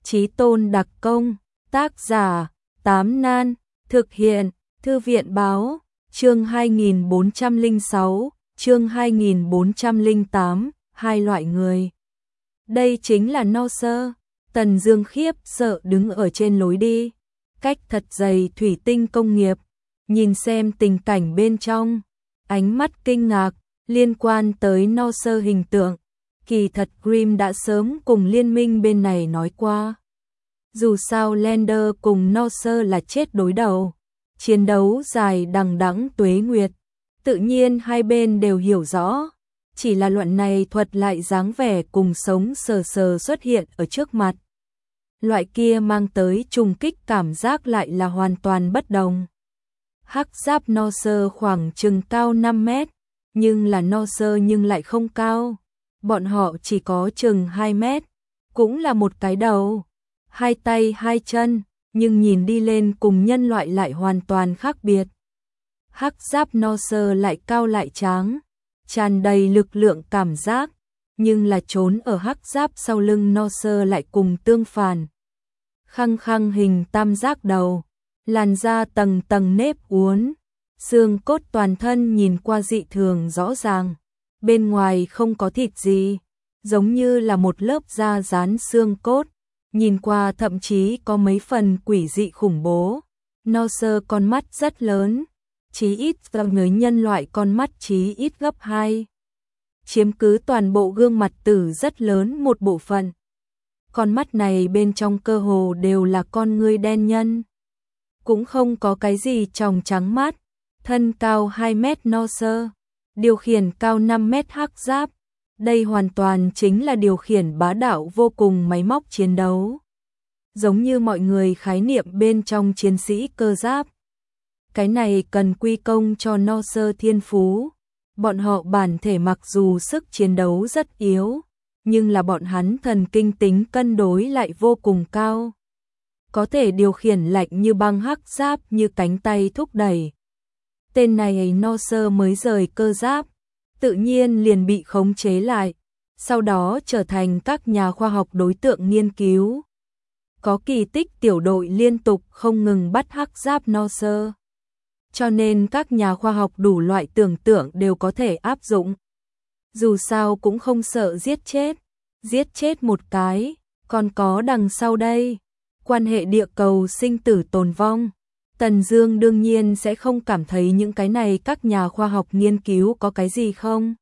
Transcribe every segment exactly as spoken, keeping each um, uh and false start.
Chí tôn đặc công, tác giả, Tám Nan, thực hiện, Thư viện báo, chương hai nghìn bốn trăm lẻ sáu, chương hai nghìn bốn trăm lẻ tám, hai loại người. Đây chính là no sơ. Tần Dương khiếp sợ đứng ở trên lối đi, cách thật dày thủy tinh công nghiệp, nhìn xem tình cảnh bên trong, ánh mắt kinh ngạc, liên quan tới no sơ hình tượng. Kỳ thật Grimm đã sớm cùng liên minh bên này nói qua. Dù sao Lander cùng no sơ là chết đối đầu, chiến đấu dài đằng đẵng tuế nguyệt, tự nhiên hai bên đều hiểu rõ, chỉ là luận này thuật lại dáng vẻ cùng sống sờ sờ xuất hiện ở trước mặt. Loại kia mang tới trùng kích cảm giác lại là hoàn toàn bất đồng. Hắc giáp no sơ khoảng chừng cao năm mét, nhưng là no sơ nhưng lại không cao. Bọn họ chỉ có chừng hai mét, cũng là một cái đầu, hai tay hai chân, nhưng nhìn đi lên cùng nhân loại lại hoàn toàn khác biệt. Hắc giáp no sơ lại cao lại tráng, tràn đầy lực lượng cảm giác, nhưng là trốn ở hắc giáp sau lưng no sơ lại cùng tương phản. Khăng khăng hình tam giác đầu, làn da tầng tầng nếp uốn, xương cốt toàn thân nhìn qua dị thường rõ ràng, bên ngoài không có thịt gì, giống như là một lớp da dán xương cốt, nhìn qua thậm chí có mấy phần quỷ dị khủng bố. No sơ con mắt rất lớn, chí ít so với nhân loại con mắt chí ít gấp hai, chiếm cứ toàn bộ gương mặt tử rất lớn một bộ phận. Con mắt này bên trong cơ hồ đều là con ngươi đen nhân, cũng không có cái gì tròng trắng mắt. Thân cao hai mét no sơ, điều khiển cao năm mét hắc giáp, đây hoàn toàn chính là điều khiển bá đạo vô cùng máy móc chiến đấu, giống như mọi người khái niệm bên trong chiến sĩ cơ giáp. Cái này cần quy công cho no sơ thiên phú. Bọn họ bản thể mặc dù sức chiến đấu rất yếu, nhưng là bọn hắn thần kinh tính cân đối lại vô cùng cao, có thể điều khiển lạnh như băng hắc giáp như cánh tay thúc đẩy. Tên này no sơ mới rời cơ giáp, tự nhiên liền bị khống chế lại, sau đó trở thành các nhà khoa học đối tượng nghiên cứu. Có kỳ tích tiểu đội liên tục không ngừng bắt hắc giáp no sơ, cho nên các nhà khoa học đủ loại tưởng tượng đều có thể áp dụng. Dù sao cũng không sợ giết chết, giết chết một cái, còn có đằng sau đây, quan hệ địa cầu sinh tử tồn vong. Tần Dương đương nhiên sẽ không cảm thấy những cái này các nhà khoa học nghiên cứu có cái gì không.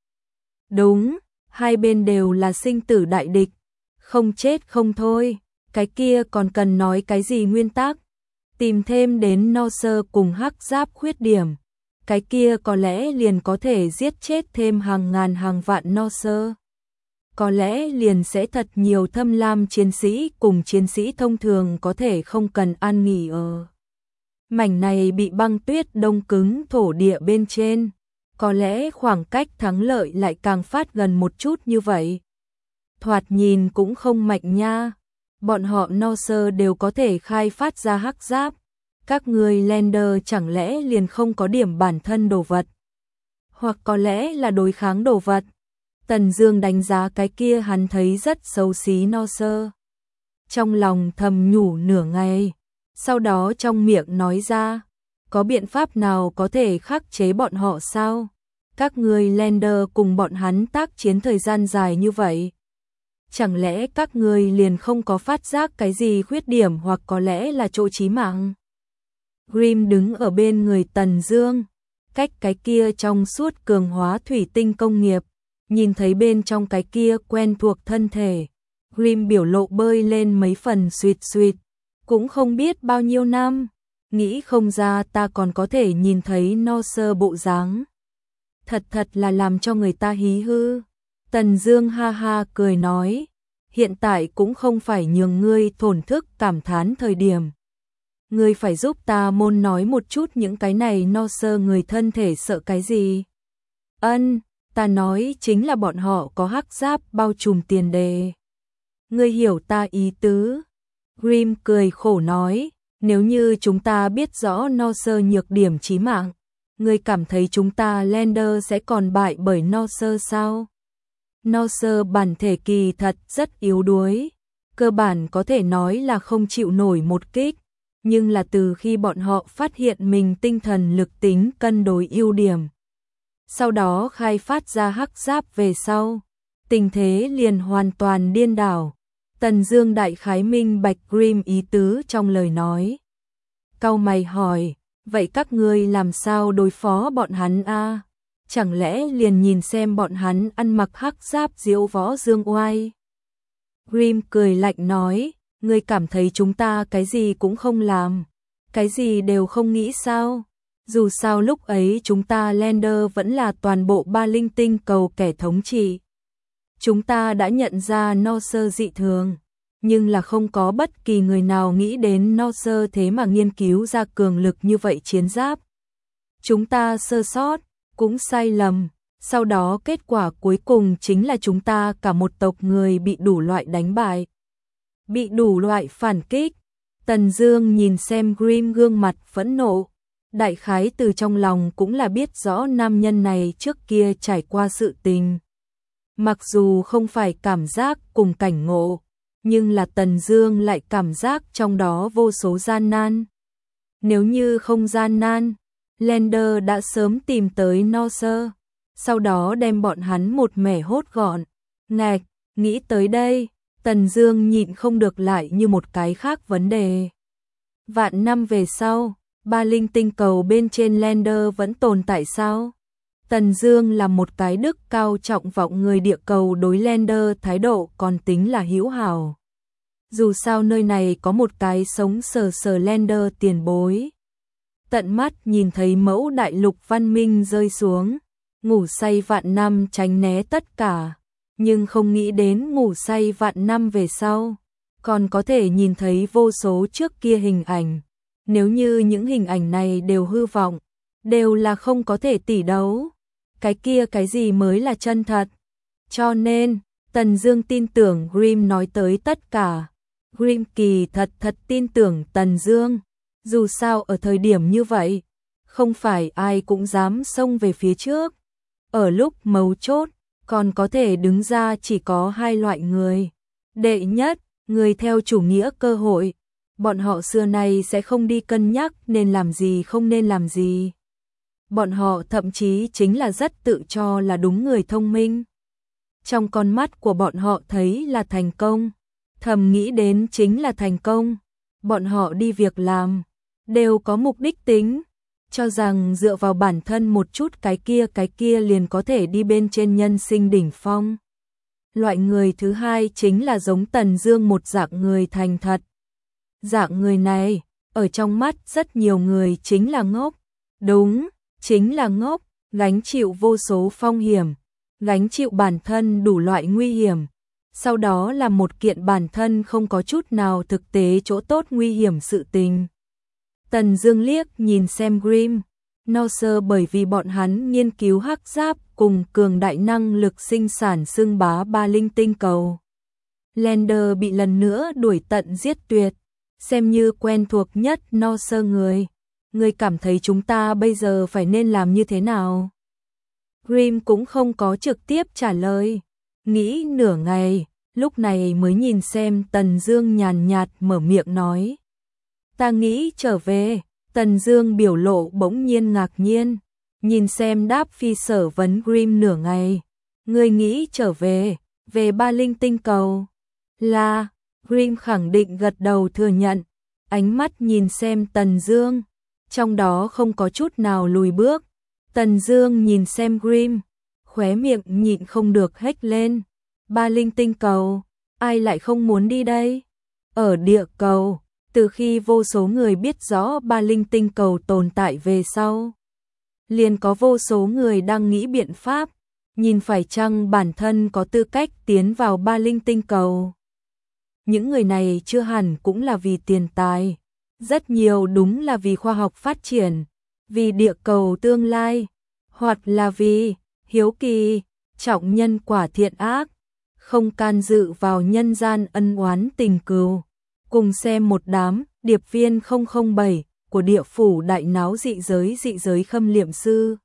Đúng, hai bên đều là sinh tử đại địch, không chết không thôi, cái kia còn cần nói cái gì nguyên tắc. Tìm thêm đến no sơ cùng hắc giáp khuyết điểm, cái kia có lẽ liền có thể giết chết thêm hàng ngàn hàng vạn no sơ. Có lẽ liền sẽ thật nhiều thâm lam chiến sĩ cùng chiến sĩ thông thường có thể không cần an nghỉ ở mảnh này bị băng tuyết đông cứng thổ địa bên trên, có lẽ khoảng cách thắng lợi lại càng phát gần một chút như vậy. Thoạt nhìn cũng không mạnh nha, bọn họ no sơ đều có thể khai phát ra hắc giáp, các người Lander chẳng lẽ liền không có điểm bản thân đồ vật, hoặc có lẽ là đối kháng đồ vật. Tần Dương đánh giá cái kia hắn thấy rất xấu xí no sơ, trong lòng thầm nhủ nửa ngày, sau đó trong miệng nói ra, có biện pháp nào có thể khắc chế bọn họ sao? Các người Lander cùng bọn hắn tác chiến thời gian dài như vậy, chẳng lẽ các người liền không có phát giác cái gì khuyết điểm hoặc có lẽ là chỗ chí mạng? Grimm đứng ở bên người Tần Dương, cách cái kia trong suốt cường hóa thủy tinh công nghiệp, nhìn thấy bên trong cái kia quen thuộc thân thể, Grimm biểu lộ bơi lên mấy phần suýt suýt, cũng không biết bao nhiêu năm, nghĩ không ra ta còn có thể nhìn thấy no sơ bộ dáng. Thật thật là làm cho người ta hí hư. Tần Dương ha ha cười nói, hiện tại cũng không phải nhường ngươi thổn thức cảm thán thời điểm. Ngươi phải giúp ta môn nói một chút những cái này no sơ người thân thể sợ cái gì. Ân, ta nói chính là bọn họ có hắc giáp bao trùm tiền đề. Ngươi hiểu ta ý tứ. Grimm cười khổ nói, nếu như chúng ta biết rõ no sơ nhược điểm chí mạng, ngươi cảm thấy chúng ta Lander sẽ còn bại bởi no sơ sao? No sơ bản thể kỳ thật rất yếu đuối, cơ bản có thể nói là không chịu nổi một kích, nhưng là từ khi bọn họ phát hiện mình tinh thần lực tính cân đối ưu điểm, sau đó khai phát ra hắc giáp về sau, tình thế liền hoàn toàn điên đảo. Tần Dương đại khái minh bạch Grimm ý tứ trong lời nói. Cau mày hỏi, vậy các ngươi làm sao đối phó bọn hắn a? Chẳng lẽ liền nhìn xem bọn hắn ăn mặc hắc giáp diễu võ dương oai? Grimm cười lạnh nói, ngươi cảm thấy chúng ta cái gì cũng không làm, cái gì đều không nghĩ sao? Dù sao lúc ấy chúng ta Lander vẫn là toàn bộ ba linh tinh cầu kẻ thống trị. Chúng ta đã nhận ra Norse dị thường, nhưng là không có bất kỳ người nào nghĩ đến Norse thế mà nghiên cứu ra cường lực như vậy chiến giáp. Chúng ta sơ sót, cũng sai lầm, sau đó kết quả cuối cùng chính là chúng ta cả một tộc người bị đủ loại đánh bại, bị đủ loại phản kích. Tần Dương nhìn xem Grimm gương mặt phẫn nộ, đại khái từ trong lòng cũng là biết rõ nam nhân này trước kia trải qua sự tình. Mặc dù không phải cảm giác cùng cảnh ngộ, nhưng là Tần Dương lại cảm giác trong đó vô số gian nan. Nếu như không gian nan, Lander đã sớm tìm tới Norse, sau đó đem bọn hắn một mẻ hốt gọn. Ngạch, nghĩ tới đây, Tần Dương nhịn không được lại như một cái khác vấn đề. Vạn năm về sau, ba linh tinh cầu bên trên Lander vẫn tồn tại sao? Tần Dương là một cái đức cao trọng vọng người địa cầu, đối Lander thái độ còn tính là hữu hảo. Dù sao nơi này có một cái sống sờ sờ Lander tiền bối. Tận mắt nhìn thấy mẫu đại lục văn minh rơi xuống, ngủ say vạn năm tránh né tất cả, nhưng không nghĩ đến ngủ say vạn năm về sau, còn có thể nhìn thấy vô số trước kia hình ảnh. Nếu như những hình ảnh này đều hư vọng, đều là không có thể tỉ đấu, cái kia cái gì mới là chân thật? Cho nên, Tần Dương tin tưởng Grimm nói tới tất cả. Grimm kỳ thật thật tin tưởng Tần Dương, dù sao ở thời điểm như vậy, không phải ai cũng dám xông về phía trước. Ở lúc mấu chốt, còn có thể đứng ra chỉ có hai loại người. Đệ nhất, người theo chủ nghĩa cơ hội, bọn họ xưa nay sẽ không đi cân nhắc nên làm gì không nên làm gì. Bọn họ thậm chí chính là rất tự cho là đúng người thông minh. Trong con mắt của bọn họ thấy là thành công, thầm nghĩ đến chính là thành công. Bọn họ đi việc làm, đều có mục đích tính, cho rằng dựa vào bản thân một chút cái kia cái kia liền có thể đi bên trên nhân sinh đỉnh phong. Loại người thứ hai chính là giống Tần Dương một dạng người thành thật. Dạng người này, ở trong mắt rất nhiều người chính là ngốc. Đúng, chính là ngốc, gánh chịu vô số phong hiểm, gánh chịu bản thân đủ loại nguy hiểm, sau đó là một kiện bản thân không có chút nào thực tế chỗ tốt nguy hiểm sự tình. Tần Dương liếc nhìn xem Grimm, Norse bởi vì bọn hắn nghiên cứu hắc giáp cùng cường đại năng lực sinh sản xưng bá ba linh tinh cầu. Lander bị lần nữa đuổi tận giết tuyệt, xem như quen thuộc nhất Norse người. Ngươi cảm thấy chúng ta bây giờ phải nên làm như thế nào? Grimm cũng không có trực tiếp trả lời, nghĩ nửa ngày, lúc này mới nhìn xem Tần Dương nhàn nhạt mở miệng nói. Ta nghĩ trở về. Tần Dương biểu lộ bỗng nhiên ngạc nhiên, nhìn xem đáp phi sở vấn Grimm nửa ngày. Ngươi nghĩ trở về, về ba linh tinh cầu? Là, Grimm khẳng định gật đầu thừa nhận, ánh mắt nhìn xem Tần Dương, trong đó không có chút nào lùi bước. Tần Dương nhìn xem Grimm, khóe miệng nhịn không được hét lên. Ba linh tinh cầu, ai lại không muốn đi đây? Ở địa cầu, từ khi vô số người biết rõ ba linh tinh cầu tồn tại về sau, liền có vô số người đang nghĩ biện pháp, nhìn phải chăng bản thân có tư cách tiến vào ba linh tinh cầu. Những người này chưa hẳn cũng là vì tiền tài, rất nhiều đúng là vì khoa học phát triển, vì địa cầu tương lai, hoặc là vì hiếu kỳ, trọng nhân quả thiện ác, không can dự vào nhân gian ân oán tình cừu. Cùng xem một đám điệp viên không không bảy của địa phủ đại náo dị giới dị giới khâm liệm sư.